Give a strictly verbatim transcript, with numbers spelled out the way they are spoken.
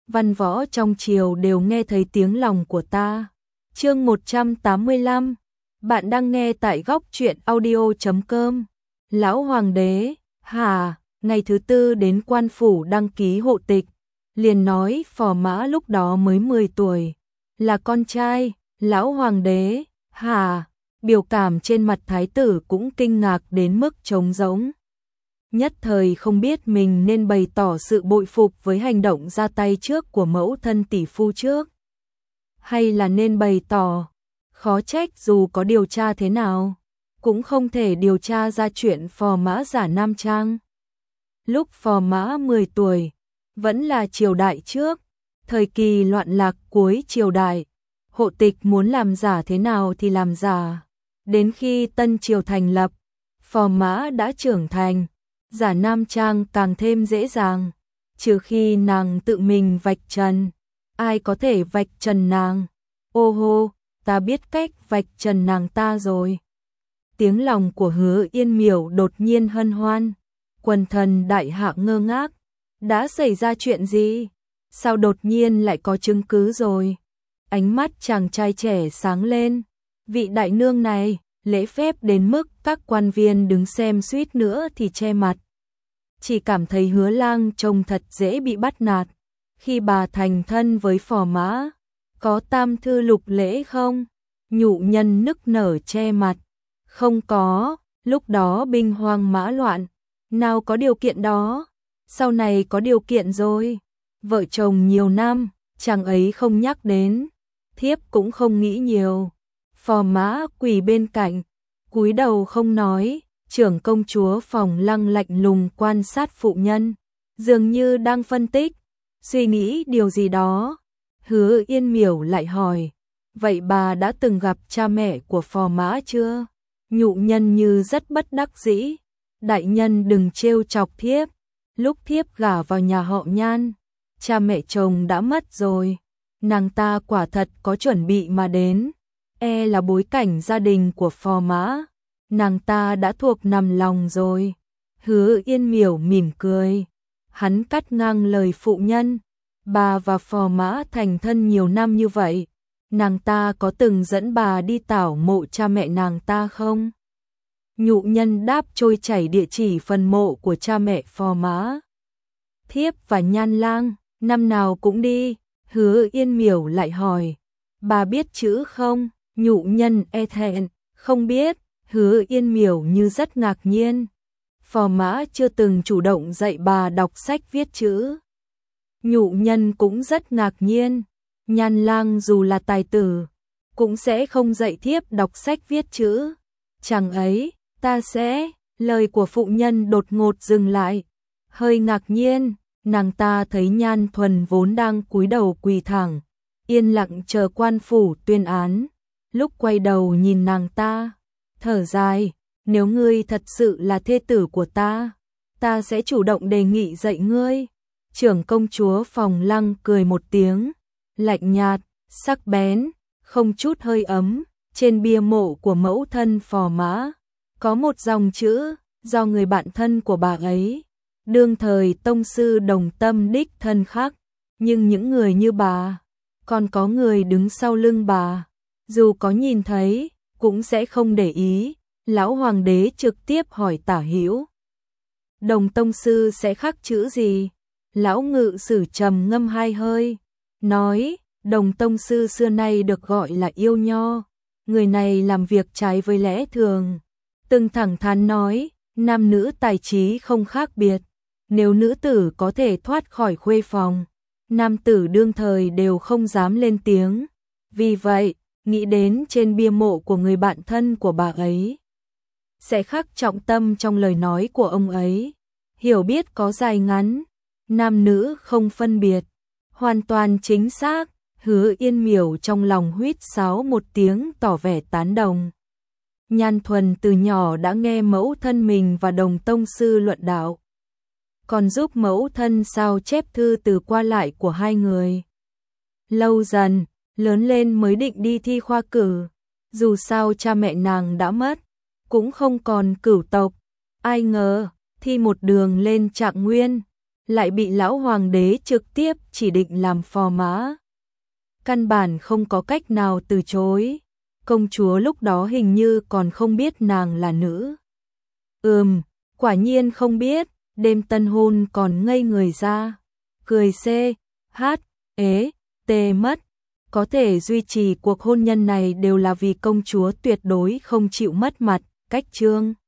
văn võ trong triều đều nghe thấy tiếng lòng của ta. Chương một trăm tám mươi lăm. Bạn đang nghe tại góc truyện audio chấm com. Lão hoàng đế, hả? Ngày thứ tư đến quan phủ đăng ký hộ tịch, liền nói Phò Mã lúc đó mới mười tuổi, là con trai. Lão hoàng đế, hả? Biểu cảm trên mặt thái tử cũng kinh ngạc đến mức trống rỗng. Nhất thời không biết mình nên bày tỏ sự bội phục với hành động ra tay trước của mẫu thân tỷ phu trước, hay là nên bày tỏ khó trách dù có điều tra thế nào cũng không thể điều tra ra chuyện Phò Mã giả nam trang. Lúc Phò Mã mười tuổi, vẫn là triều đại trước, thời kỳ loạn lạc cuối triều đại, hộ tịch muốn làm giả thế nào thì làm giả. Đến khi tân triều thành lập, Phò Mã đã trưởng thành, giả nam trang càng thêm dễ dàng, trừ khi nàng tự mình vạch trần. Ai có thể vạch trần nàng? Ô hô, ta biết cách vạch trần nàng ta rồi. Tiếng lòng của Hứa Yên Miểu đột nhiên hân hoan, quần thần đại hạ ngơ ngác. Đã xảy ra chuyện gì? Sao đột nhiên lại có chứng cứ rồi? Ánh mắt chàng trai trẻ sáng lên. Vị đại nương này, lễ phép đến mức các quan viên đứng xem suýt nữa thì che mặt. Chỉ cảm thấy Hứa Lang trông thật dễ bị bắt nạt. Khi bà thành thân với Phò Mã, có tam thư lục lễ không? Nhụ nhân nức nở che mặt. Không có, lúc đó binh hoang mã loạn, nào có điều kiện đó, sau này có điều kiện rồi. Vợ chồng nhiều năm, chàng ấy không nhắc đến, thiếp cũng không nghĩ nhiều. Phò Mã quỳ bên cạnh, cúi đầu không nói, trưởng công chúa Phòng Lăng lạnh lùng quan sát phụ nhân, dường như đang phân tích, suy nghĩ điều gì đó. Hứa Yên Miểu lại hỏi, vậy bà đã từng gặp cha mẹ của Phò Mã chưa? Nhụ nhân như rất bất đắc dĩ, đại nhân đừng trêu chọc thiếp, lúc thiếp gả vào nhà họ Nhan, cha mẹ chồng đã mất rồi, nàng ta quả thật có chuẩn bị mà đến, e là bối cảnh gia đình của Phò Mã, nàng ta đã thuộc nằm lòng rồi. Hứa Yên Miểu mỉm cười, hắn cắt ngang lời phụ nhân, bà và Phò Mã thành thân nhiều năm như vậy, nàng ta có từng dẫn bà đi tảo mộ cha mẹ nàng ta không? Nhụ nhân đáp trôi chảy địa chỉ phần mộ của cha mẹ Phò Mã. Thiếp và Nhan Lang, năm nào cũng đi. Hứa Yên Miểu lại hỏi, bà biết chữ không? Nhụ nhân e thẹn, không biết. Hứa Yên Miểu như rất ngạc nhiên. Phò Mã chưa từng chủ động dạy bà đọc sách viết chữ. Nhụ nhân cũng rất ngạc nhiên. Nhan Lang dù là tài tử, cũng sẽ không dạy thiếp đọc sách viết chữ. Chẳng ấy, ta sẽ... Lời của phụ nhân đột ngột dừng lại. Hơi ngạc nhiên, nàng ta thấy Nhan Thuần vốn đang cúi đầu quỳ thẳng, yên lặng chờ quan phủ tuyên án. Lúc quay đầu nhìn nàng ta, thở dài, nếu ngươi thật sự là thê tử của ta, ta sẽ chủ động đề nghị dạy ngươi. Trưởng công chúa Phòng Lăng cười một tiếng, lạnh nhạt, sắc bén, không chút hơi ấm. Trên bia mộ của mẫu thân Phò Mã, có một dòng chữ, do người bạn thân của bà ấy, đương thời tông sư Đồng Tâm đích thân khắc. Nhưng những người như bà, còn có người đứng sau lưng bà, dù có nhìn thấy, cũng sẽ không để ý. Lão hoàng đế trực tiếp hỏi Tả Hữu, Đồng tông sư sẽ khắc chữ gì? Lão ngự sử trầm ngâm hai hơi, nói, Đồng tông sư xưa nay được gọi là yêu nho, người này làm việc trái với lẽ thường. Từng thẳng thắn nói, nam nữ tài trí không khác biệt, nếu nữ tử có thể thoát khỏi khuê phòng, nam tử đương thời đều không dám lên tiếng. Vì vậy, nghĩ đến trên bia mộ của người bạn thân của bà ấy, sẽ khắc trọng tâm trong lời nói của ông ấy, hiểu biết có dài ngắn, nam nữ không phân biệt, hoàn toàn chính xác. Hứa Yên Miểu trong lòng huýt sáo một tiếng tỏ vẻ tán đồng. Nhan Thuần từ nhỏ đã nghe mẫu thân mình và Đồng tông sư luận đạo, còn giúp mẫu thân sao chép thư từ qua lại của hai người. Lâu dần, lớn lên mới định đi thi khoa cử, dù sao cha mẹ nàng đã mất, cũng không còn cửu tộc. Ai ngờ, thi một đường lên Trạng Nguyên, lại bị lão hoàng đế trực tiếp chỉ định làm phò mã. Căn bản không có cách nào từ chối. Công chúa lúc đó hình như còn không biết nàng là nữ. Ừm, quả nhiên không biết, đêm tân hôn còn ngây người ra. Cười c, hát, ế, tê mất. Có thể duy trì cuộc hôn nhân này đều là vì công chúa tuyệt đối không chịu mất mặt, cách chương.